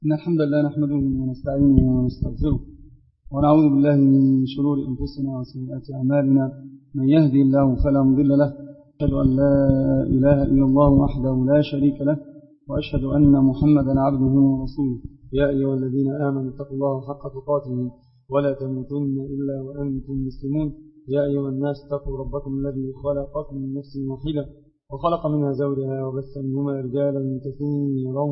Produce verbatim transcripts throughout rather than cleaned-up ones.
إن الحمد لله نحمده ونستعينه ونستغفره ونعوذ بالله من شرور أنفسنا وسيئات أعمالنا. من يهدي الله فلا مضل له، أشهد أن لا إله إلا الله وحده لا شريك له، وأشهد أن محمدا عبده ورسوله. يا أيها الذين آمنوا اتقوا الله حق تقاته ولا تموتن إلا وأنتم مسلمون. يا أيها الناس اتقوا ربكم الذي خلقكم من نفس واحدة وخلق منها زوجها وبث منهما رجالا كثيرا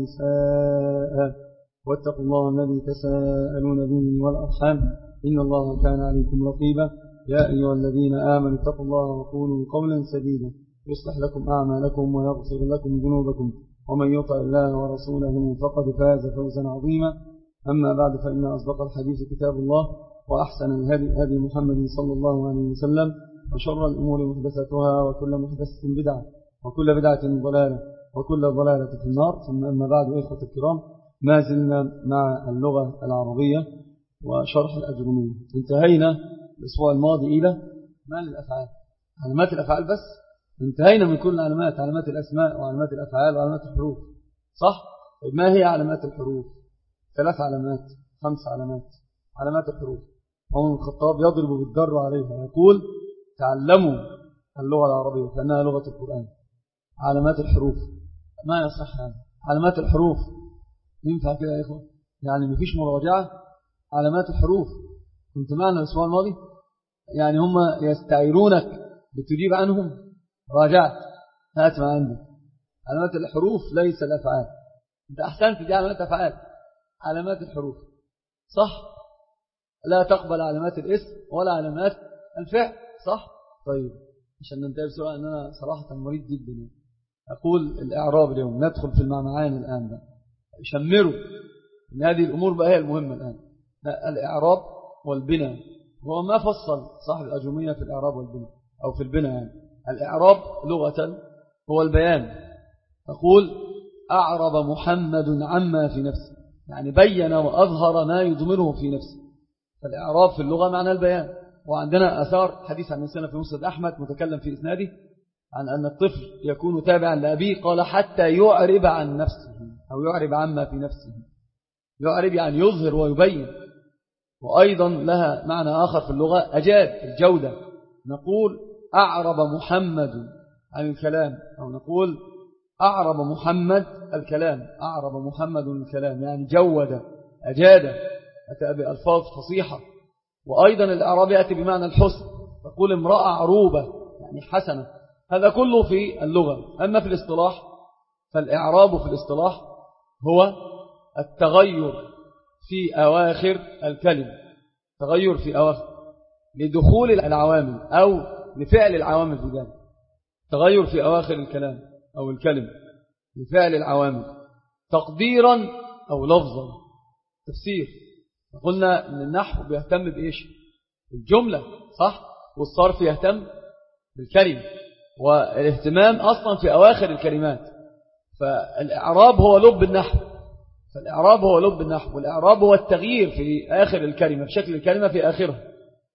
ونساء، واتقوا الله الذي تساءلون به والأرحام إن الله كان عليكم رقيبا. يا أيها الذين آمنوا اتقوا الله وقولوا قولا سديدا يصلح لكم أعمالكم ويغفر لكم ذنوبكم، ومن يطع الله ورسوله فقد فاز فوزا عظيما. أما بعد، فإن أصدق الحديث كتاب الله، وأحسن الهدي هدي محمد صلى الله عليه وسلم، وشر الأمور محدثاتها، وكل محدثة بدعة، وكل بدعة ضلالة، وكل ضلالة في النار. ثم أما بعد، إخوة الكرام، ما زلنا مع اللغة العربية وشرح الأجرمية. انتهينا الأسبوع الماضي إلى ما الأفعال، علامات الأفعال بس. انتهينا من كل علامات، علامات الأسماء وعلامات الأفعال وعلامات الحروف، صح؟ ما هي علامات الحروف؟ ثلاث علامات، خمس علامات. علامات الحروف، عمر بن الخطاب يضرب بالدر عليها، يقول: تعلموا اللغة العربية فإنها لغة القرآن. علامات الحروف ما يصح يعني. علامات الحروف ينفع كده يا إخوة؟ يعني مفيش مراجعة. علامات الحروف كنت معنا الأسبوع الماضي، يعني هم يستعيرونك بتجيب عنهم. راجعت، هات ما عندي. علامات الحروف ليس الأفعال. انت أحسنت، دي علامات أفعال. علامات الحروف صح، لا تقبل علامات الاسم ولا علامات الفعل، صح؟ طيب، عشان ننتهي بسرعة، أن أنا صراحة مريض جدا. أقول الإعراب اليوم، ندخل في المعنى الآن بقى. شمروا إن هذه الأمور بقى هي المهمة الآن. الإعراب والبناء، هو ما فصل صاحب الأجرمية في الإعراب والبناء أو في البناء يعني. الإعراب لغة هو البيان. أقول: أعرب محمد عما في نفسه، يعني بين وأظهر ما يضمره في نفسه. فالإعراب في اللغة معنى البيان. وعندنا أثار حديث عن الإنسان في مسند أحمد متكلم في إسناده عن أن الطفل يكون تابعا لأبيه، قال: حتى يعرب عن نفسه أو يعرب عما في نفسه. يعرب يعني يظهر ويبين. وأيضا لها معنى آخر في اللغة، أجاد، الجودة. نقول: أعرب محمد عن الكلام، أو نقول: أعرب محمد الكلام. أعرب محمد الكلام يعني جود، أجاد، أتى بألفاظ فصيحة. وأيضا الإعراب يأتي بمعنى الحسن، تقول: امرأة عروبة يعني حسنة. هذا كله في اللغة. أما في الاصطلاح، فالإعراب في الاصطلاح هو التغير في أواخر الكلمة. تغير في أواخر لدخول العوامل أو لفعل العوامل في ذلك. تغير في أواخر الكلام أو الكلمة لفعل العوامل، تقديرا أو لفظا. تفسير، قلنا أن النحو بيهتم بإيش؟ الجملة، صح؟ والصرف يهتم بالكلمة، والاهتمام أصلا في أواخر الكلمات. فالإعراب هو لب النحو. فالإعراب هو لب النحو، والإعراب هو التغيير في آخر الكلمة، في شكل الكلمة في آخرها.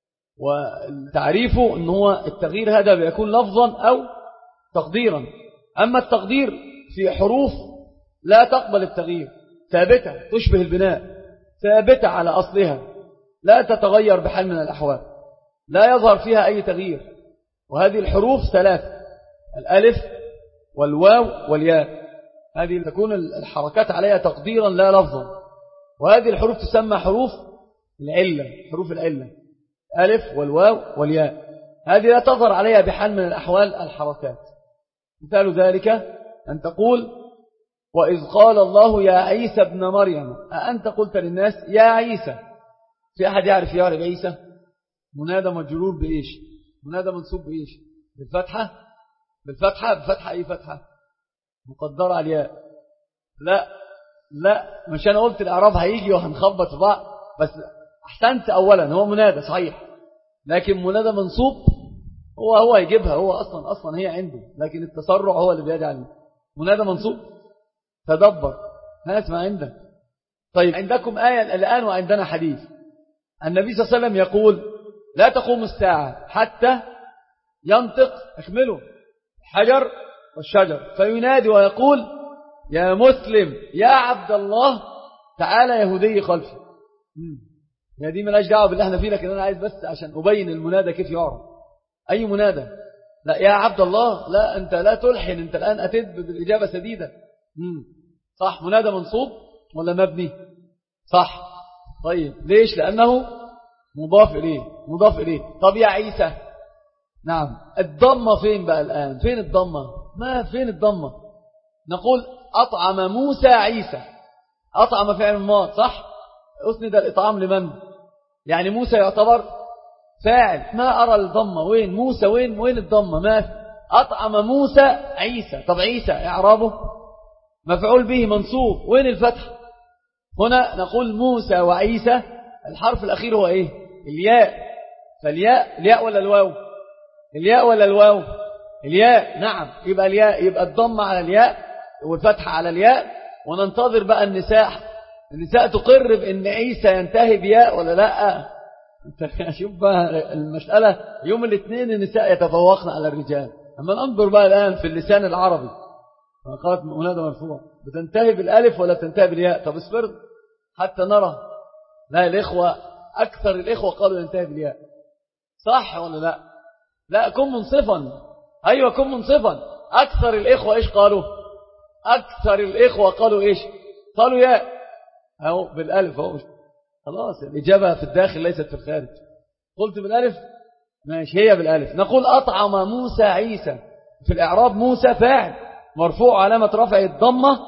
وتعريفه أنه هو التغيير هذا بيكون لفظا أو تقديرا. أما التقدير في حروف لا تقبل التغيير، ثابتة، تشبه البناء، ثابتة على أصلها، لا تتغير بحال من الأحوال، لا يظهر فيها أي تغيير. وهذه الحروف ثلاثة: الألف والواو والياء. هذه تكون الحركات عليها تقديرا لا لفظا. وهذه الحروف تسمى حروف العلة، حروف العلة، ألف والواو والياء. هذه لا تظهر عليها بحال من الأحوال الحركات. مثال ذلك أن تقول: وإذ قال الله يا عيسى ابن مريم أأنت قلت للناس يا عيسى. في أحد يعرف يعرف عيسى؟ منادى مجرور بإيش؟ منادى منصوب بإيش؟ بالفتحة؟ بالفتحة؟ بفتحة أي فتحة؟ مقدرة على الياء. لا لا، مش أنا قلت الإعراب هيجي وهنخبط في بعض، بس أحسنت. أولا هو منادى صحيح، لكن منادى منصوب هو هو يجيبها، هو أصلا أصلا هي عنده، لكن التسرع هو اللي بيدعي عليه. منادى منصوب. تدبر، هات ما عندك. طيب، عندكم آية الآن وعندنا حديث. النبي صلى الله عليه وسلم يقول: لا تقوم الساعة حتى ينطق، اكمله، الحجر والشجر، فينادي ويقول: يا مسلم يا عبد الله تعالى يهودي خلفي. يا دي ملاش دعوة باللي احنا فيه، لكن أنا عايز بس عشان أبين المنادى كيف يعرف. أي منادى؟ لا يا عبد الله، لا أنت لا تلحن، أنت الآن أتيت بالإجابة سديدة. مم. صح، منادى منصوب ولا مبني؟ صح. طيب ليش؟ لأنه مضاف إليه. مضاف إليه. طب يا عيسى، نعم، الضمة فين بقى الآن؟ فين الضمة؟ ما فين الضمة؟ نقول أطعم موسى عيسى. أطعم فعل ماض، صح؟ أسند الإطعام لمن؟ يعني موسى يعتبر فاعل. ما أرى الضمة وين؟ موسى وين؟ وين الضمة؟ ما في. أطعم موسى عيسى. طب عيسى إعرابه مفعول به منصوب، وين الفتح؟ هنا نقول موسى وعيسى، الحرف الأخير هو إيه؟ الياء. فالياء الياء ولا الواو؟ الياء ولا الواو؟ الياء. نعم، يبقى الياء، يبقى الضمة على الياء والفتح على الياء. وننتظر بقى النساء. النساء تقر بأن عيسى ينتهي بياء ولا لا؟ شوف بقى المسألة، يوم الاثنين النساء يتفوقن على الرجال. أما ننظر بقى الآن في اللسان العربي، قالت منادى مرفوع بتنتهي بالالف ولا تنتهي بالياء؟ طب اصبر حتى نرى. لا، الإخوة أكثر الإخوة قالوا ينتهي بالياء، صح ولا لا؟ لا، كن منصفا. أيوة كن منصفا. أكثر الإخوة إيش قالوا؟ أكثر الإخوة قالوا إيش؟ قالوا ياء أهو بالالف أهو. خلاص، الإجابة في الداخل ليست في الخارج. قلت بالالف ماشي، هي بالالف. نقول أطعم موسى عيسى. في الإعراب موسى فاعل مرفوع علامة رفع الضمة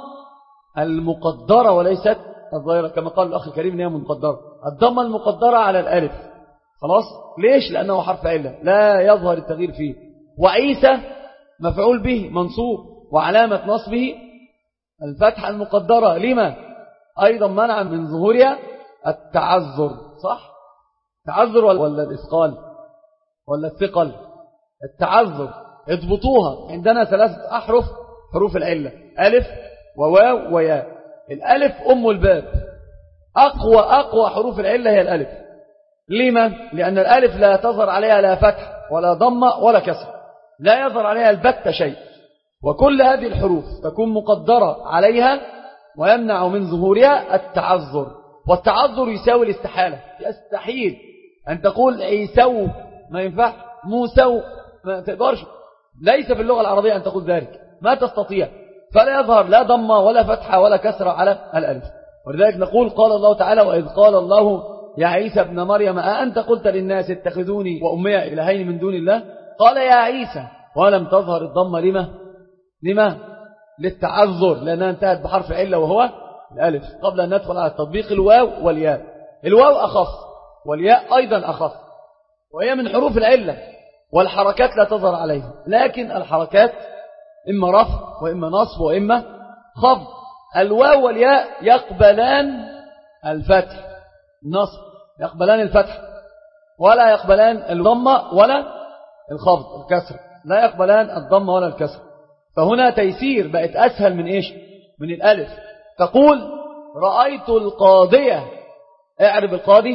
المقدرة وليست الظاهرة، كما قال الأخ الكريم إنها مقدرة. الضمة المقدرة على الألف. خلاص، ليش؟ لأنه حرف علة لا يظهر التغيير فيه. وعيسى مفعول به منصوب وعلامة نصبه الفتحة المقدرة. لما؟ أيضا منع من ظهورها التعذر. صح؟ تعذر ولا الإثقال ولا الثقل؟ التعذر. اضبطوها. عندنا ثلاثة أحرف حروف العلة، ألف وواو وياء. الألف أم الباب. أقوى أقوى حروف العلة هي الألف. لما؟ لأن الألف لا تظهر عليها لا فتح ولا ضمة ولا كسر، لا يظهر عليها البتة شيء. وكل هذه الحروف تكون مقدرة عليها ويمنع من ظهورها التعذر. والتعذر يساوي الاستحالة. يستحيل أن تقول عيسو، ما ينفع. موسو، ما تقدرش. ليس في اللغة العربية أن تقول ذلك، ما تستطيع. فلا يظهر لا ضمة ولا فتحة ولا كسرة على الألف. ولذلك نقول قال الله تعالى: وإذ قال الله يا عيسى ابن مريم أأنت قلت للناس اتخذوني وأمي إلهين من دون الله؟ قال يا عيسى، ولم تظهر الضمة. لما؟ لما؟ للتعذر، لأنها انتهت بحرف علة وهو الألف. قبل أن ندخل على التطبيق، الواو والياء. الواو أخف والياء أيضا أخف، وهي من حروف العلة، والحركات لا تظهر عليها. لكن الحركات إما رفع وإما نصب وإما خفض. الواو والياء يقبلان الفتح، النصب يقبلان الفتح، ولا يقبلان الضمة ولا الخفض الكسر، لا يقبلان الضمة ولا الكسر. فهنا تيسير، بقت أسهل من إيش؟ من الألف. تقول رأيت القاضية. اعرب القاضي.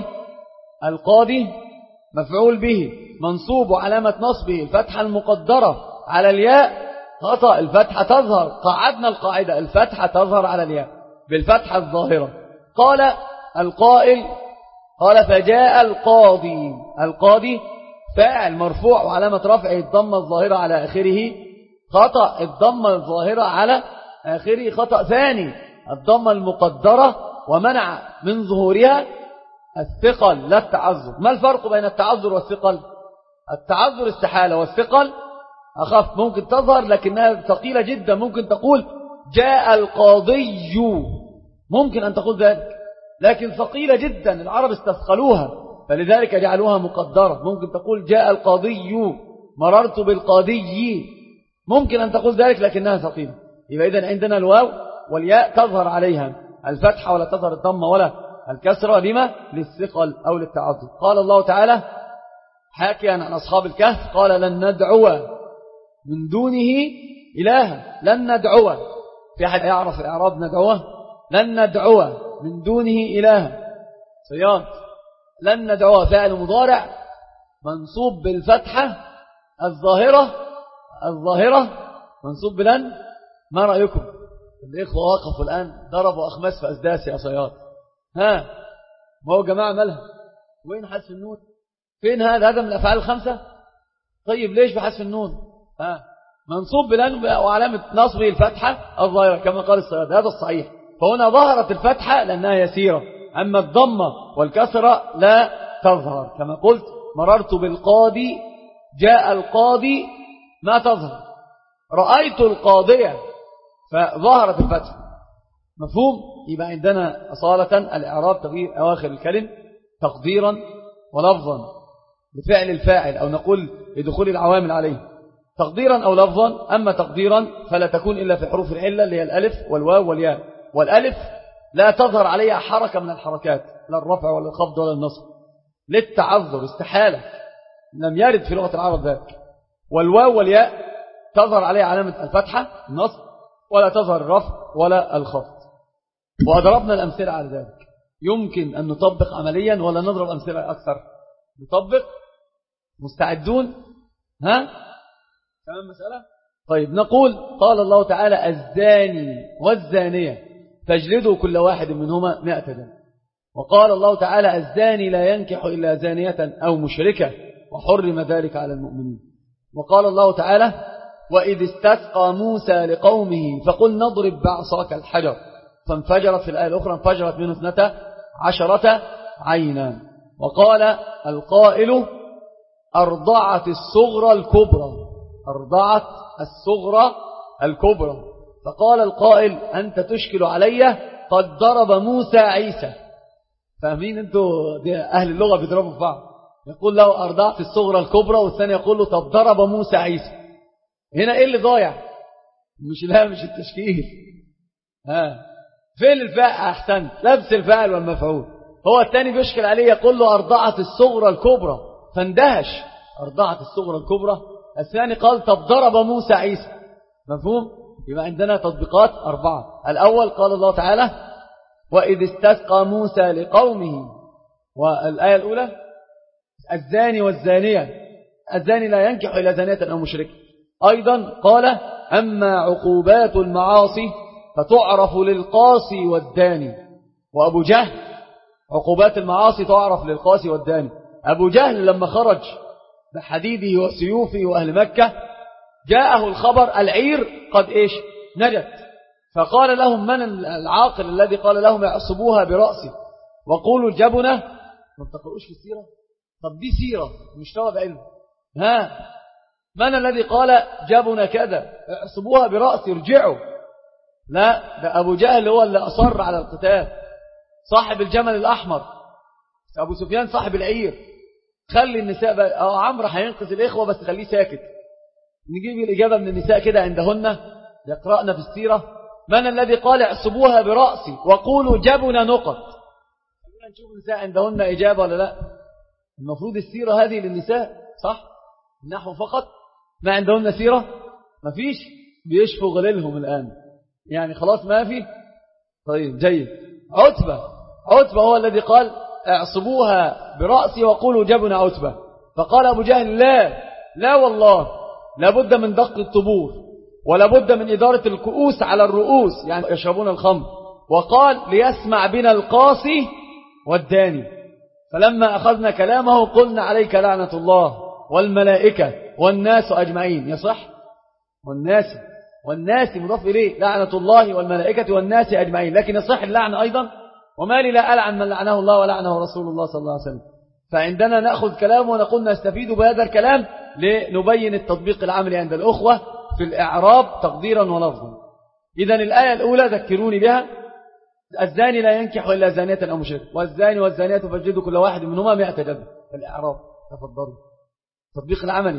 القاضي مفعول به منصوب وعلامة نصبه الفتحة المقدرة على الياء. خطأ، الفتحة تظهر. قاعدنا القاعدة، الفتحة تظهر على الياء بالفتحة الظاهرة. قال القائل، قال فجاء القاضي. القاضي فاعل مرفوع وعلامة رفعه الضمة الظاهرة على آخره. خطأ، الضمة الظاهرة على آخره خطأ ثاني، الضمة المقدرة، ومنع من ظهورها الثقل لا التعذر. ما الفرق بين التعذر والثقل؟ التعذر استحالة، والثقل أخف، ممكن تظهر لكنها ثقيلة جدا. ممكن تقول جاء القاضي، ممكن أن تقول ذلك، لكن ثقيلة جدا، العرب استثقلوها فلذلك جعلوها مقدرة. ممكن تقول جاء القاضي، مررت بالقاضي، ممكن أن تقول ذلك لكنها ثقيلة. يبقى إذن عندنا الواو والياء تظهر عليها الفتحة ولا تظهر الضمة ولا الكسرة. لما؟ للثقل أو للتعذر. قال الله تعالى حاكيا عن أصحاب الكهف: قال لن ندعو من دونه إلها. لن ندعو، في أحد يعرف الإعراب ندعوه؟ لن ندعو من دونه إلها. صياد. لن ندعو فعل مضارع منصوب بالفتحة الظاهرة الظاهرة منصوب بلن. ما رأيكم؟ الإخوة وقفوا الآن ضربوا أخماس في أسداس يا صياد. ها ما هو جماعة مالها وين حذف النون؟ فين هذا؟ هذا من الأفعال الخمسة. طيب ليش بحذف النون؟ ها منصوب بلان وعلامة نصبه الفتحة الظاهرة كما قال الصياد، هذا الصحيح. فهنا ظهرت الفتحة لأنها يسيرة، أما الضمة والكسرة لا تظهر. كما قلت مررت بالقاضي، جاء القاضي ما تظهر، رأيت القاضية فظهرت الفتحة. مفهوم؟ يبقى عندنا أصالة الإعراب تغيير أواخر الكلم تقديرا ولفظا لفعل الفاعل، أو نقول لدخول العوامل عليه تقديرا أو لفظا. أما تقديرا فلا تكون إلا في حروف العلة اللي هي الألف والواو والياء، والألف لا تظهر عليها حركة من الحركات، لا الرفع ولا الخفض ولا النصب للتعذر، استحالة، لم يرد في لغة العرب ذلك. والواو والياء تظهر عليها علامة الفتحة النصب، ولا تظهر الرفع ولا الخفض. وأضربنا الأمثلة على ذلك. يمكن أن نطبق عمليا ولا نضرب أمثلة أكثر؟ نطبق. مستعدون؟ ها؟ تمام مسألة؟ طيب نقول قال الله تعالى الزاني والزانية فاجلدوا كل واحد منهما مئة جلدة. وقال الله تعالى الزاني لا ينكح إلا زانية أو مشركة وحرم ذلك على المؤمنين. وقال الله تعالى وإذ استسقى موسى لقومه فقل نضرب بعصاك الحجر فانفجرت، في الآية الأخرى انفجرت منه اثنتا عشرة عينا. وقال القائل أرضعت الصغرى الكبرى، أرضعت الصغرى الكبرى. فقال القائل أنت تشكل علي قد ضرب موسى عيسى. فاهمين انتوا أهل اللغة بيضربوا في بعض، يقول له أرضعت الصغرى الكبرى والثاني يقول له طب ضرب موسى عيسى. هنا ايه اللي ضايع؟ مش لا مش التشكيل. ها فين الفاعل؟ أحسنت، لبس الفاعل والمفعول. هو الثاني بيشكل عليه يقول له أرضعت الصغرى الكبرى فاندهش، أرضعت الصغرى الكبرى. الثاني قال طب ضرب موسى عيسى. مفهوم؟ يبقى عندنا تطبيقات أربعة. الأول قال الله تعالى وإذ استسقى موسى لقومه، والآية الأولى الزاني والزانية، الزاني لا ينكح إلا زانية أو مشركة. أيضا قال أما عقوبات المعاصي فتعرف للقاصي والداني. وأبو جهل عقوبات المعاصي تعرف للقاصي والداني. أبو جهل لما خرج بحديده وسيوفه وأهل مكة جاءه الخبر العير قد إيش نجت، فقال لهم من العاقل الذي قال لهم يعصبوها برأسه وقولوا الجبنة. ما تقرؤوش في السيرة؟ طب دي سيرة مش طلب علم. ها من الذي قال جبنة كذا يعصبوها برأسه ارجعوا؟ لا ده أبو جهل هو اللي أصر على القتال، صاحب الجمل الأحمر. أبو سفيان صاحب العير. خلي النساء بقى. اه عمرو هينقذ الإخوة بس خليه ساكت. نجيب الإجابة من النساء كده عندهن يقرأنا في السيرة. من الذي قال اعصبوها برأسي وقولوا جبنا نقط؟ خلينا نشوف النساء عندهن إجابة ولا لا. المفروض السيرة هذه للنساء صح؟ النحو فقط. ما عندهن سيرة؟ ما فيش. بيشفوا غليلهم الآن يعني خلاص ما في. طيب جيد. عتبة عتبة هو الذي قال اعصبوها برأسي وقولوا جبنا عتبة. فقال أبو جهل لا لا والله لابد من دق الطبور ولابد من إدارة الكؤوس على الرؤوس، يعني يشربون الخمر. وقال ليسمع بنا القاصي والداني. فلما أخذنا كلامه قلنا عليك لعنة الله والملائكة والناس أجمعين. يصح والناس والناس مضاف إليه لعنة الله والملائكة والناس أجمعين، لكن يصح اللعن أيضا. وما لي لا ألعن من لعنه الله ولعنه رسول الله صلى الله عليه وسلم. فعندنا نأخذ كلامه ونقول نستفيد بهذا الكلام لنبين التطبيق العملي عند الأخوة في الإعراب تقديرا ولفظا. إذن الآية الأولى ذكروني بها الزاني لا ينكح إلا زانية أو مشركة والزاني والزانية فاجلدوا كل واحد منهما مئة جلدة. الإعراب تفضلوا. التطبيق العملي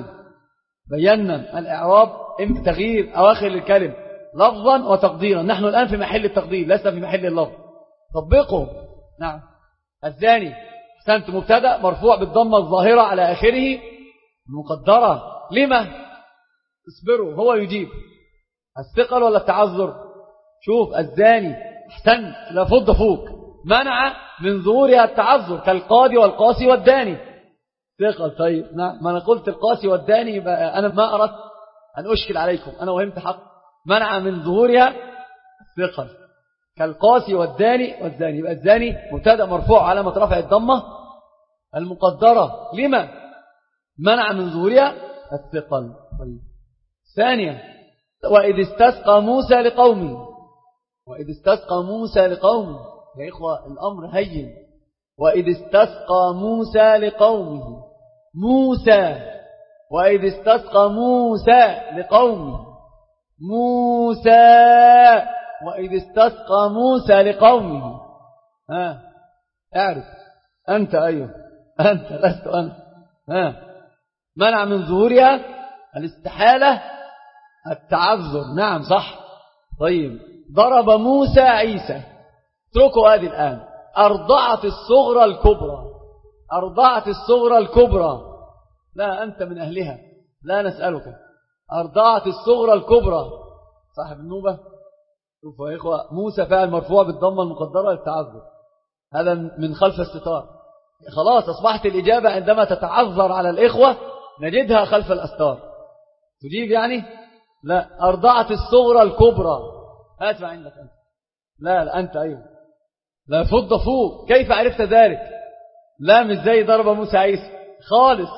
بينا الإعراب إم تغيير أواخر الكلم لفظا وتقديرا. نحن الآن في محل التقدير لسه في محل اللفظ. طبقوا. نعم الزاني سنت مبتدأ مرفوع بالضمة الظاهرة على آخره مقدرة. لما؟ اصبروا هو يجيب. الثقل ولا التعذر؟ شوف الزاني احسن لا فض فوق منع من ظهورها التعذر كالقاضي والقاسي والداني. ثقل. طيب نعم ما أنا قلت القاسي والداني يبقى أنا ما أردت أن أشكل عليكم، أنا وهمت حق. منع من ظهورها الثقل. كالقاسي والداني والزاني. يبقى الزاني مبتدأ مرفوع علامة رفع الضمة المقدرة لما منع من ظهورها الثقل. طيب. ثانيا وإذ استسقى موسى لقومه. وإذ استسقى موسى لقومه يا إخوة الأمر هين. وإذ استسقى موسى لقومه موسى. وإذ استسقى موسى لقومه موسى. وإذ استسقى موسى لقومه. ها اعرف أنت أيوه أنت لست أنت. ها منع من ظهورها الاستحالة التعذر. نعم صح. طيب ضرب موسى عيسى. اتركوا هذه الآن. أرضعت الصغرى الكبرى. أرضعت الصغرى الكبرى. لا أنت من أهلها لا نسألك. أرضعت الصغرى الكبرى صاحب النوبة. شوفوا يا إخوة موسى فاعل مرفوع بالضمة المقدرة للتعذر. هذا من خلف الستار. خلاص أصبحت الإجابة عندما تتعذر على الإخوة نجدها خلف الأستار. تجيب يعني لا. أرضعت الصغرى الكبرى. أسمع عندك أنت. لا لا أنت أيوه لا فض فوق. كيف عرفت ذلك؟ لا مش زي ضرب موسى عيسى خالص.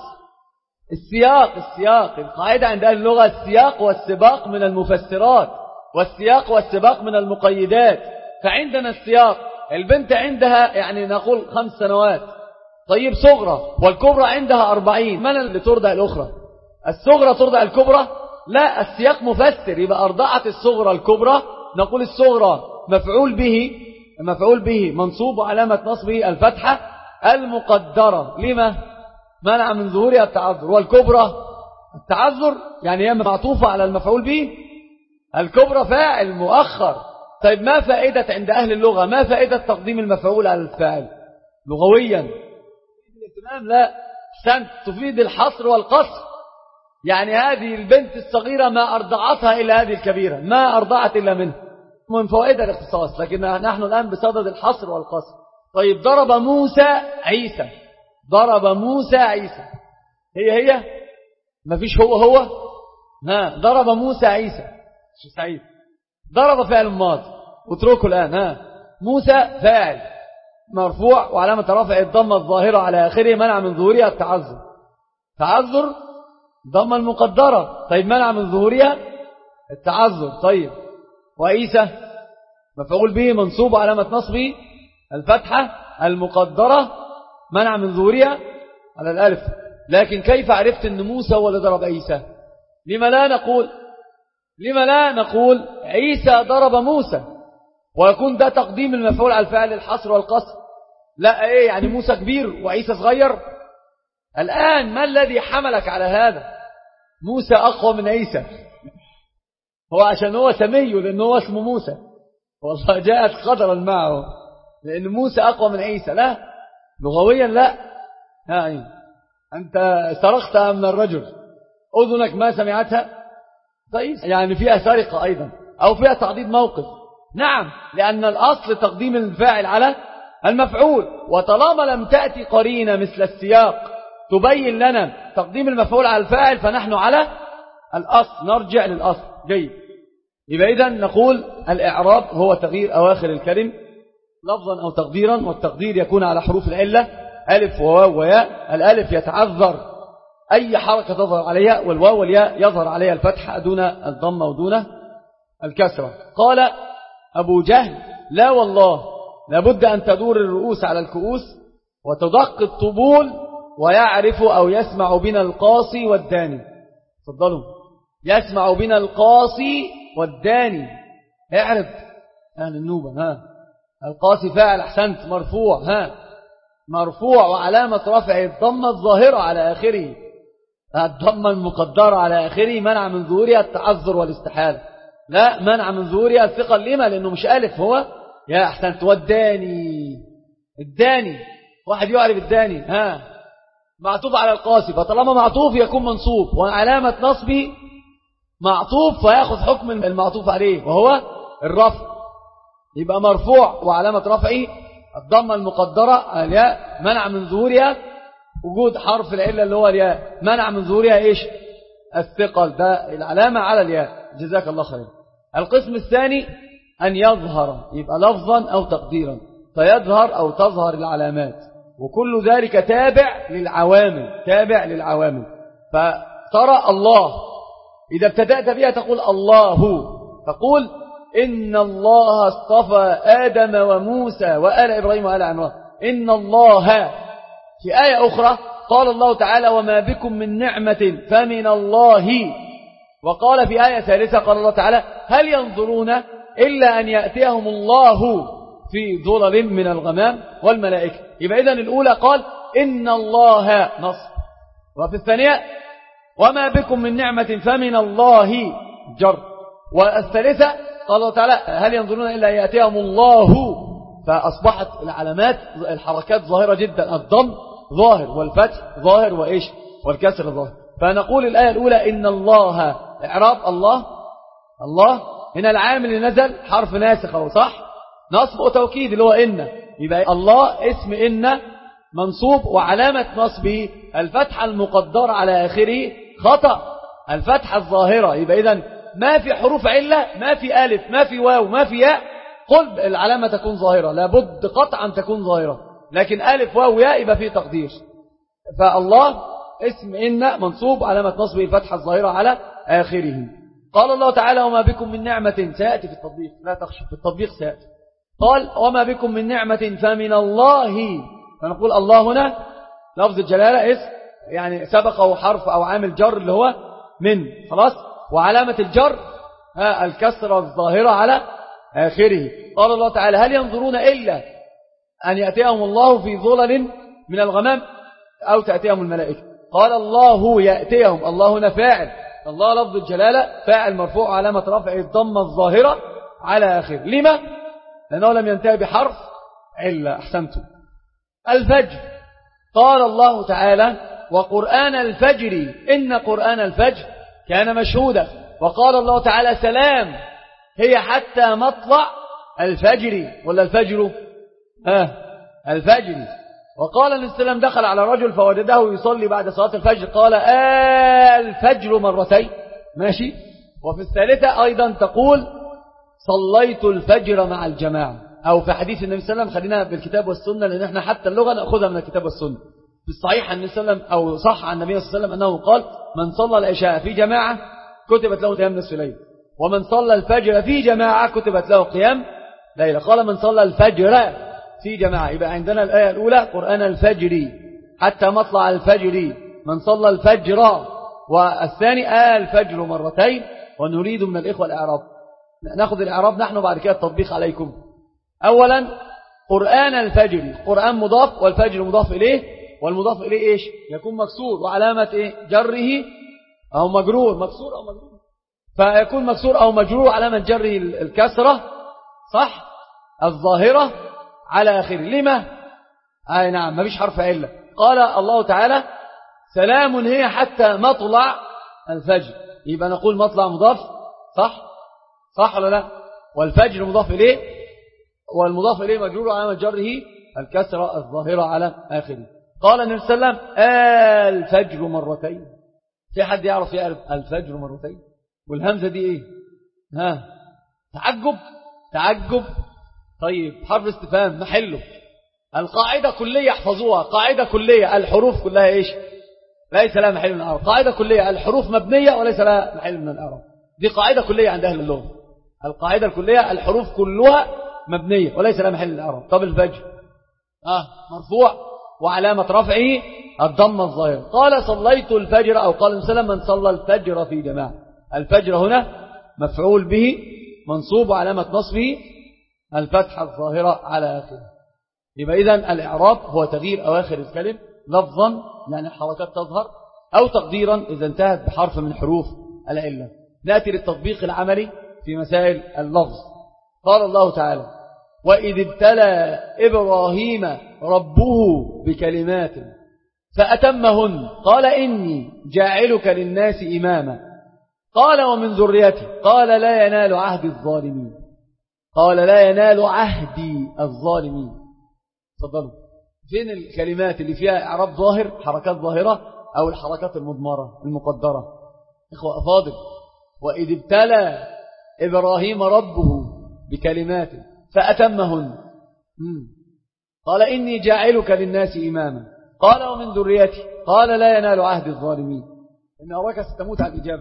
السياق السياق القاعدة عند أهل اللغة السياق والسباق من المفسرات والسياق والسباق من المقيدات. فعندنا السياق البنت عندها يعني نقول خمس سنوات. طيب صغرى والكبرى عندها أربعين. من اللي ترضع الأخرى؟ الصغرى ترضع الكبرى؟ لا السياق مفسر. يبقى أرضعت الصغرى الكبرى نقول الصغرى مفعول به مفعول به منصوب علامة نصبه الفتحة المقدرة لما منع من ظهورها التعذر. والكبرى التعذر يعني هي معطوفة على المفعول به. الكبرى فاعل مؤخر. طيب ما فائدة عند أهل اللغة ما فائدة تقديم المفعول على الفاعل لغويا؟ الاهتمام لا سنت تفيد الحصر والقصر. يعني هذه البنت الصغيرة ما أرضعتها إلا هذه الكبيرة ما أرضعت إلا منه من فوائد الاختصاص. لكن نحن الآن بصدد الحصر والقصر. طيب ضرب موسى عيسى. ضرب موسى عيسى هي هي ما فيش هو هو. ها ضرب موسى عيسى شو سعيد. ضرب فعل ماضي واتركوا الآن. ها موسى فاعل مرفوع وعلامة رفع الضمة الظاهرة على آخره منع من ظهورها التعذر. تعذر ضمة المقدرة. طيب منع من ظهورها التعذر. طيب وعيسى مفعول به منصوب علامة نصبه الفتحة المقدرة منع من ظهورها على الألف. لكن كيف عرفت أن موسى هو اللي ضرب عيسى؟ لما لا نقول لما لا نقول عيسى ضرب موسى ويكون ده تقديم المفعول على الفعل الحصر والقصر؟ لا ايه يعني موسى كبير وعيسى صغير؟ الآن ما الذي حملك على هذا؟ موسى أقوى من عيسى. هو عشان هو سميه لأنه هو اسمه موسى والله جاءت قدرا معه لأن موسى أقوى من عيسى. لا لغويا لا. يعني أنت سرقتها من الرجل أذنك ما سمعتها. طيب يعني فيها سرقة أيضا أو فيها تعضيد موقف. نعم لأن الأصل تقديم الفاعل على المفعول. وطالما لم تأتي قرينة مثل السياق تبين لنا تقديم المفعول على الفاعل فنحن على الأصل نرجع للأصل. جيد. يبقى إذن نقول الإعراب هو تغيير أواخر الكلم لفظا أو تقديرا. والتقدير يكون على حروف العلة ألف وواو وياء. الألف يتعذر أي حركة تظهر عليها والواو والياء يظهر عليها الفتحة دون الضمة ودون الكسرة. قال أبو جهل لا والله لابد أن تدور الرؤوس على الكؤوس وتدق الطبول ويعرف أو يسمع بنا القاصي والداني. تفضلوا. يسمع بنا القاصي والداني. اعرف أهل النوبة. ها القاصي فاعل أحسنت مرفوع. ها مرفوع وعلامة رفع الضمة الظاهرة على آخره الضمة المقدرة على آخره منع من ظهورها التعذر والاستحالة. لا منع من ظهورها الثقل. لما؟ لأنه مش ألف هو. يا أحسنت. والداني الداني واحد يعرف الداني. ها معطوف على القاصي فطالما معطوف يكون منصوب وعلامة نصبه معطوف فيأخذ حكم المعطوف عليه وهو الرفع. يبقى مرفوع وعلامة رفعه الضمة المقدرة الياء منع من ظهورها وجود حرف العلة اللي هو الياء منع من ظهورها إيش؟ الثقل. ده العلامة على الياء. جزاك الله خير. القسم الثاني أن يظهر، يبقى لفظا أو تقديرا، فيظهر أو تظهر العلامات، وكل ذلك تابع للعوامل، تابع للعوامل. فترى الله إذا ابتدأت بها تقول الله، تقول إن الله اصطفى آدم وموسى وآل إبراهيم وآل عمران. إن الله. في آية أخرى قال الله تعالى وما بكم من نعمة فمن الله. وقال في آية ثالثة قال الله تعالى هل ينظرون إلا أن يأتيهم الله في ظلل من الغمام والملائكة. يبقى إذن الأولى قال إن الله نصر، وفي الثانية وما بكم من نعمة فمن الله جر، والثالثة قال الله تعالى هل ينظرون إلا أن يأتيهم الله، فأصبحت العلامات الحركات ظاهرة جدا، الضم ظاهر والفتح ظاهر وإيش والكسر ظاهر. فنقول الآية الأولى إن الله إعراب الله، الله هنا العامل اللي نزل حرف ناسخ أو صح نصب وتوكيد اللي هو إن، يبقى الله اسم إن منصوب وعلامة نصبه الفتحة المقدرة على آخره خطأ الفتحة الظاهرة. يبقى إذن ما في حروف علة، ما في ألف، ما في واو، ما في ياء، قل العلامة تكون ظاهرة، لابد قطعا تكون ظاهرة، لكن ألف واو ياء يبقى فيه تقدير. فالله اسم إن منصوب علامة نصبه الفتحة الظاهرة على آخره. قال الله تعالى وما بكم من نعمة، سيأتي في التطبيق لا تخشى، في التطبيق سيأتي. قال وما بكم من نعمة فمن الله، فنقول الله هنا لفظ الجلالة اسم يعني سبقه حرف أو عامل جر اللي هو من، خلاص، وعلامة الجر ها الكسرة الظاهرة على آخره. قال الله تعالى هل ينظرون إلا أن يأتيهم الله في ظلل من الغمام أو تأتيهم الملائكة. قال الله يأتيهم، الله هنا فاعل، الله لفظ الجلالة فاعل مرفوع علامة رفع الضمة الظاهرة على آخر. لما؟ لأنه لم ينتهي بحرف علة. أحسنتم. الفجر قال الله تعالى وقرآن الفجر إن قرآن الفجر كان مشهودا. وقال الله تعالى سلام هي حتى مطلع الفجر، ولا الفجر آه الفجر. وقال النبي صلى الله عليه وسلم دخل على رجل فوجده يصلي بعد صلاة الفجر قال آه الفجر مرتين، ماشي. وفي الثالثة أيضا تقول صليت الفجر مع الجماعة، أو في حديث النبي صلى الله عليه وسلم خلينا بالكتاب والسنة لأن احنا حتى اللغة نأخذها من الكتاب والسنة. في الصحيح عن النبي صلى الله عليه وسلم أو صح عن النبي صلى الله عليه وسلم أنه قال من صلى العشاء في جماعة كتبت له قيام نصف الليل، ومن صلى الفجر في جماعة كتبت له قيام ليلة. قال من صلى الفجر في جماعة، يبقى عندنا الآية الأولى قرآن الفجر حتى مطلع الفجر من صلى الفجر، والثاني آه الفجر مرتين. ونريد من الإخوة الإعراب، نأخذ الإعراب نحن بعد كده التطبيق عليكم. أولا قرآن الفجر، قرآن مضاف والفجر مضاف إليه، والمضاف إليه إيش يكون مكسور وعلامة إيه جره أو مجرور، مكسور أو مجرور، فيكون مكسور أو مجرور علامة جره الكسرة صح الظاهرة على آخر. لما؟ آه نعم ما فيش حرف علة. قال الله تعالى سلام هي حتى مطلع الفجر، يبقى نقول مطلع مضاف صح صح ولا لا، والفجر مضاف إليه، والمضاف إليه مجرور علامة جره الكسرة الظاهرة على آخره. قال النبي صلى الله عليه وسلم آه الفجر مرتين. في حد يعرف يعرف الفجر مرتين؟ والهمزة دي ايه؟ ها تعجب تعجب. طيب حرف استفهام محله القاعدة كلية احفظوها، قاعدة كلية الحروف كلها ايش؟ ليس لها محل من الأعراب. قاعدة كلية الحروف مبنية وليس لها محل من الأعراب، دي قاعدة كلية عند أهل اللغة. القاعدة الكلية الحروف كلها مبنية وليس لها محل من الأعراب. طب الفجر آه مرفوع وعلامة رفعه الضمة الظاهرة. قال صليت الفجر، أو قال سلم من صلى الفجر في جماعة. الفجر هنا مفعول به منصوب وعلامة نصبه الفتحة الظاهرة على آخره. يبقى إذن الإعراب هو تغيير أواخر الكلم لفظا يعني الحركات تظهر، أو تقديرا إذا انتهت بحرف من حروف العلة. نأتي للتطبيق العملي في مسائل اللفظ. قال الله تعالى وإذ ابتلى إبراهيم ربه بكلمات فأتمهن قال إني جاعلك للناس إماما قال ومن ذريته قال لا ينال عهد الظالمين قال لا ينال عهدي الظالمين. تفضلوا. فين الكلمات اللي فيها إعراب ظاهر حركات ظاهرة أو الحركات المضمرة المقدرة؟ إخوة أفاضل وإذ ابتلى إبراهيم ربه بكلمات فأتمهن. قال إني جاعلك للناس إماما. قال ومن ذريتي. قال لا ينال عهد الظالمين. إن أراك ستموت على الإجابة.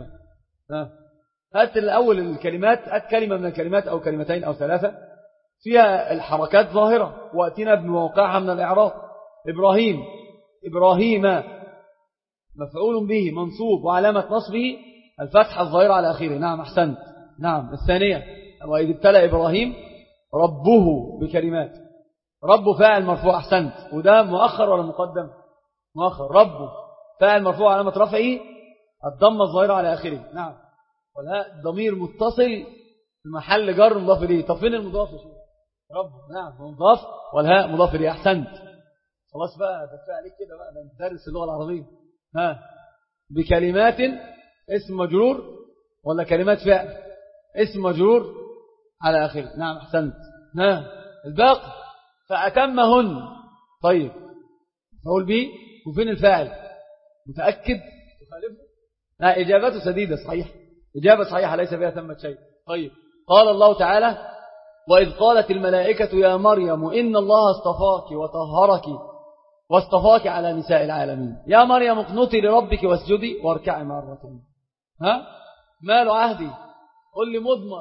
هات الأول الكلمات، هات كلمة من الكلمات أو كلمتين أو ثلاثة فيها الحركات ظاهرة وأتينا بموقعها من الإعراب. إبراهيم، إبراهيم مفعول به منصوب وعلامة نصبه الفتحة الظاهرة على آخره. نعم أحسنت. نعم. الثانية وإذ ابتلى إبراهيم ربه بكلمات. رب فاعل مرفوع. أحسنت. وده مؤخر ولا مقدم؟ مؤخر. رب فاعل مرفوع علامة رفعه الضمة الظاهرة على آخره. نعم. والهاء ضمير متصل في محل جر مضاف إليه. طب فين المضاف يا شيخ؟ رب. نعم مضاف والهاء مضاف إليه. أحسنت. خلاص بقى دفع عليك كده بقى، ده ندرس اللغة العربية. ها بكلمات اسم مجرور ولا كلمات فعل؟ اسم مجرور على آخره. نعم أحسنت. ها الباقي فأتمهن. طيب فقول به وفين الفاعل؟ متأكد؟ تخالفه؟ لا إجابته سديدة صحيح، إجابة صحيحة ليس فيها ثمة شيء. طيب قال الله تعالى وإذ قالت الملائكة يا مريم إن الله اصطفاك وطهرك واصطفاك على نساء العالمين. يا مريم اقنتي لربك واسجدي واركعي مع الراكعين. ها مال عهدي؟ قل لي مضمر.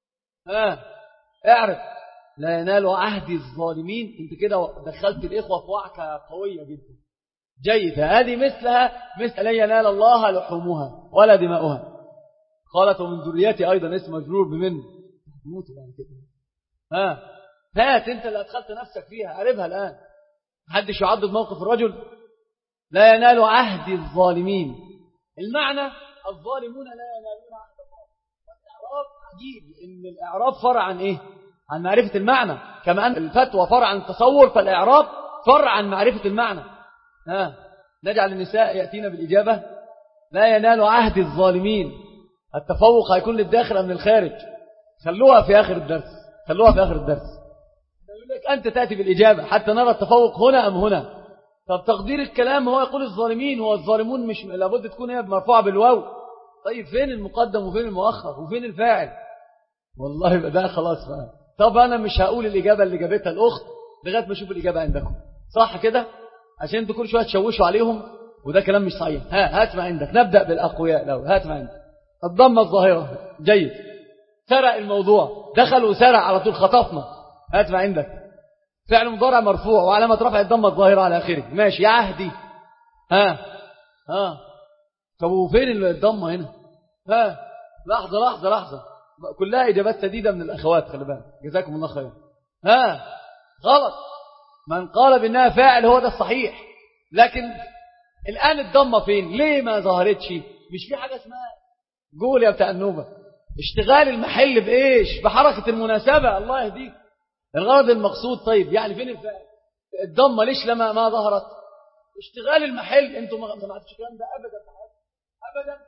ها اعرف لا ينال عهد الظالمين. انت كده دخلت الإخوة في وعكة قوية جدا. جيد. هذه مثلها مثل لن ينال الله لحومها ولا دماؤها. قالت ومن ذريتي أيضا اسم مجرور بمن موت بعد كده. ها هات انت اللي أدخلت نفسك فيها، عرفها الآن. محدش يعضد موقف الرجل. لا ينال عهد الظالمين. المعنى الظالمون لا ينالون عهد الله. الإعراب عجيب ان الإعراب فرع عن ايه؟ عن معرفة المعنى. كما أن الفتوى فرع عن التصور فالإعراب فرع عن معرفة المعنى. ها نجعل النساء يأتينا بالإجابة لا ينال عهد الظالمين. التفوق هيكون للداخل من الخارج. خلوها في آخر الدرس، خلوها في آخر الدرس. أنت تأتي بالإجابة حتى نرى التفوق هنا أم هنا. طب تقدير الكلام هو يقول الظالمين، هو الظالمون مش لابد تكون هي مرفوعة بالواو. طيب فين المقدم وفين المؤخر وفين الفاعل؟ والله يبقى ده خلاص بقى. طب أنا مش هقول الإجابة اللي جابتها الأخت لغاية ما أشوف الإجابة عندكم، صح كده؟ عشان انتوا كل شوية تشوشوا عليهم وده كلام مش صحيح. ها هات ما عندك. نبدأ بالأقوياء لو هات ما عندك. الضمة الظاهرة. جيد. سرق الموضوع، دخل وسرق على طول، خطفنا. هات ما عندك. فعل مضارع مرفوع وعلامة رفع الضمة الظاهرة على آخره. ماشي. يا عهدي. ها ها طب وفين الضمة هنا؟ ها لحظة لحظة لحظة. كلها إجابات سديدة من الأخوات، خلي بالك جزاكم الله خير. ها غلط. من قال بأنها فاعل هو ده الصحيح، لكن الآن الضمة فين؟ ليه ما ظهرتش؟ مش في حاجة اسمها قول يا بتاع النوبة اشتغال المحل بإيش؟ بحركة المناسبة. الله يهديك. الغرض المقصود. طيب يعني فين الفاعل؟ الضمة ليش لما ما ظهرت؟ اشتغال المحل. انتوا ما سمعتوش الكلام ده ابدا ابدا.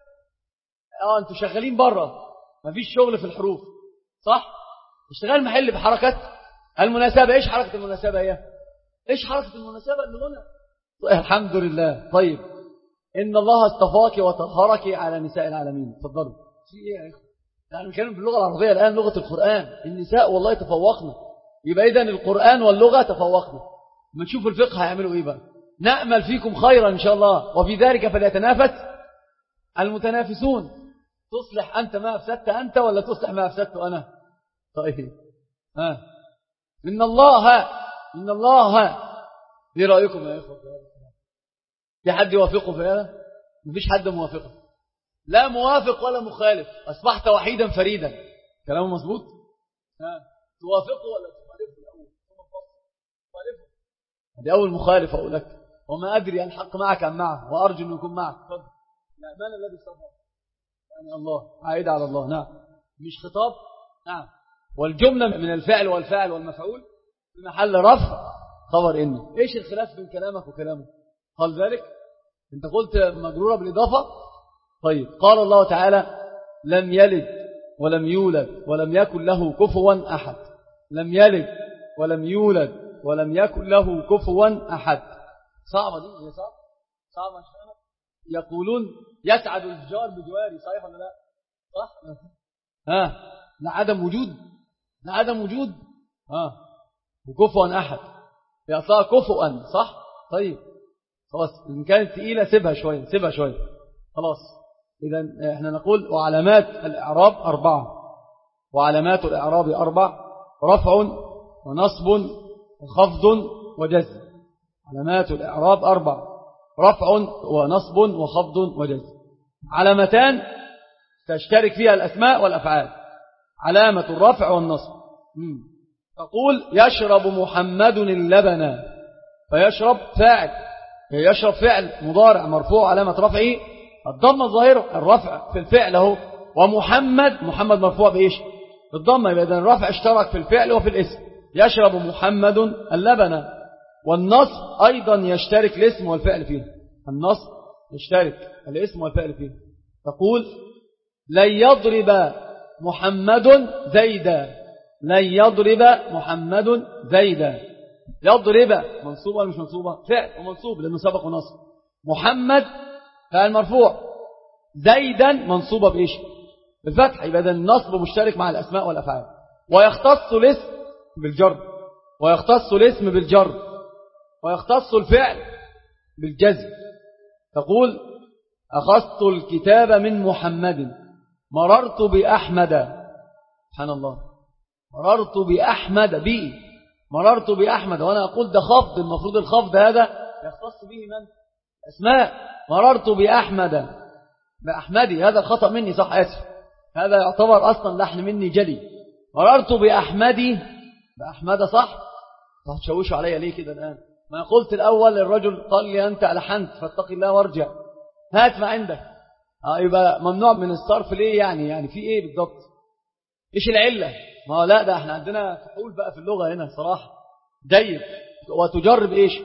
اه انتوا شغالين بره، ما فيش شغل في الحروف، صح؟ اشتغال المحل بحركة المناسبة. ايش حركة المناسبة هي؟ ايش حركة المناسبة اللي هنا؟ طيب الحمد لله. طيب ان الله اصطفاك وطهرك على نساء العالمين. اتفضلوا. في ايه يا اخي؟ يعني بنتكلم باللغة العربية الآن، لغة القرآن. النساء والله تفوقنا. يبقى إذن القرآن واللغة تفوقنا. ما نشوف الفقه هيعملوا إيه بقى. نأمل فيكم خيرا إن شاء الله، وفي ذلك فليتنافس المتنافسون. تصلح أنت ما أفسدت أنت ولا تصلح ما أفسدت أنا؟ طيب ها إن الله إن الله ايه رأيكم يا إخوة؟ في حد يوافقه في هذا؟ مفيش حد موافقه. لا موافق ولا مخالف. أصبحت وحيدا فريدا. كلامه مظبوط؟ ها توافقه ولا تخالفه الأول؟ تخالفه. هذه أول مخالف أقول لك. وما أدري الحق معك أم معه، وأرجو أن يكون معك. تفضل. لا من الذي صفر؟ يعني الله. عائد على الله. نعم. مش خطاب. نعم. والجملة من الفعل والفاعل والمفعول في محل رفع خبر إنه. إيش الخلاف بين كلامك وكلامه؟ قال ذلك أنت قلت مجرورة بالإضافة. طيب قال الله تعالى لم يلد ولم يولد ولم يكن له كفوا أحد. لم يلد ولم يولد ولم يكن له كفوا أحد. صعبة دي. هي صعبة صعبة عشان يقولون يسعد الجار بجواري. صحيح ولا لا؟ صح. ها لا عدم وجود. عدم وجود اه وكفوا أحد هي أصلها كفوا صح. طيب خلاص إن كانت تقيلة سيبها شوية سيبها شوية خلاص. إذا احنا نقول وعلامات الإعراب أربعة. وعلامات الإعراب أربع: رفع ونصب وخفض وجزم. علامات الإعراب أربع: رفع ونصب وخفض وجزم. علامتان تشترك فيها الأسماء والأفعال: علامة الرفع والنصب. تقول يشرب محمد اللبن، فيشرب فاعل، يشرب فعل مضارع مرفوع علامة رفعه الضمة الظاهرة، الرفع في الفعل اهو. ومحمد محمد مرفوع بإيش؟ بالضمة. يبقى إذن الرفع اشترك في الفعل وفي الاسم. يشرب محمد اللبن. والنصب أيضا يشترك الاسم والفعل فيه. النصب يشترك الاسم والفعل فيه. تقول لن يضرب محمد زيدا، لن يضرب محمد زيدا. يضرب منصوبة ولا مش منصوبة؟ فعل ومنصوب لأنه سبق ونصب. محمد فعل مرفوع، زيدا منصوبة بإيش؟ بالفتح. يبقى النصب مشترك مع الأسماء والأفعال. ويختص الاسم بالجر، ويختص الاسم بالجر، ويختص الفعل بالجزم. تقول أخذت الكتاب من محمد، مررت بأحمد. سبحان الله، مررت بأحمد بي مررت بأحمد، وأنا أقول ده خفض، المفروض الخفض هذا يختص به من؟ أسماء. مررت بأحمد بأحمدي، هذا الخطأ مني صح، آسف، هذا يعتبر أصلا لحن مني جلي. مررت بأحمدي بأحمد صح. هتشوشوا عليا ليه كده الآن؟ ما قلت الأول الرجل قال لي أنت ألحنت فاتق الله وارجع، هات ما عندك. آه يبقى ممنوع من الصرف ليه يعني؟ يعني في إيه بالضبط؟ إيش العلة؟ ما لا ده احنا عندنا فحول بقى في اللغة هنا صراحة جيد. وتجرب إيش؟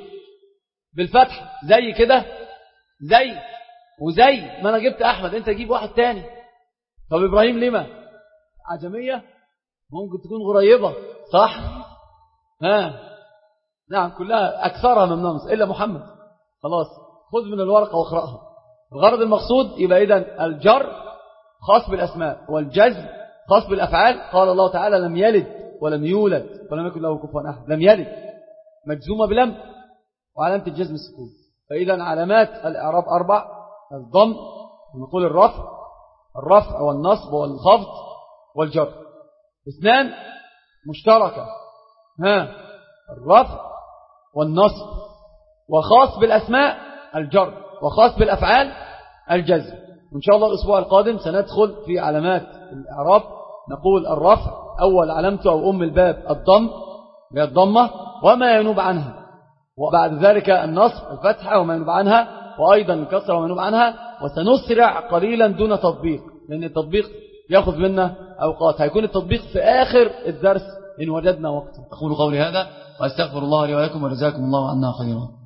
بالفتح زي كده، زي وزي ما أنا جبت أحمد أنت جيب واحد تاني. طب إبراهيم لما؟ عجمية ممكن تكون غريبة صح؟ ها نعم كلها أكثرها ممنوع إلا محمد. خلاص خذ من الورقة واقرأها. الغرض المقصود يبقى إذن الجر خاص بالأسماء والجزم خاص بالأفعال. قال الله تعالى لم يلد ولم يولد ولم يكن له كفوا أحد. لم يلد مجزومة بلم وعلامة الجزم السكون. فإذا علامات الإعراب أربع: الضم، ونقول الرفع الرفع والنصب والخفض والجر. اثنان مشتركة، ها الرفع والنصب، وخاص بالأسماء الجر، وخاص بالأفعال الجزم. وإن شاء الله الأسبوع القادم سندخل في علامات الإعراب. نقول الرفع أول علامته أو أم الباب الضم هي الضمة وما ينوب عنها، وبعد ذلك النصب الفتحة وما ينوب عنها، وأيضا الكسرة وما ينوب عنها. وسنسرع قليلا دون تطبيق لأن التطبيق يأخذ منا أوقات. هيكون التطبيق في آخر الدرس إن وجدنا وقتا. أقول قولي هذا وأستغفر الله لي ولكم وجزاكم الله عنا خيرا.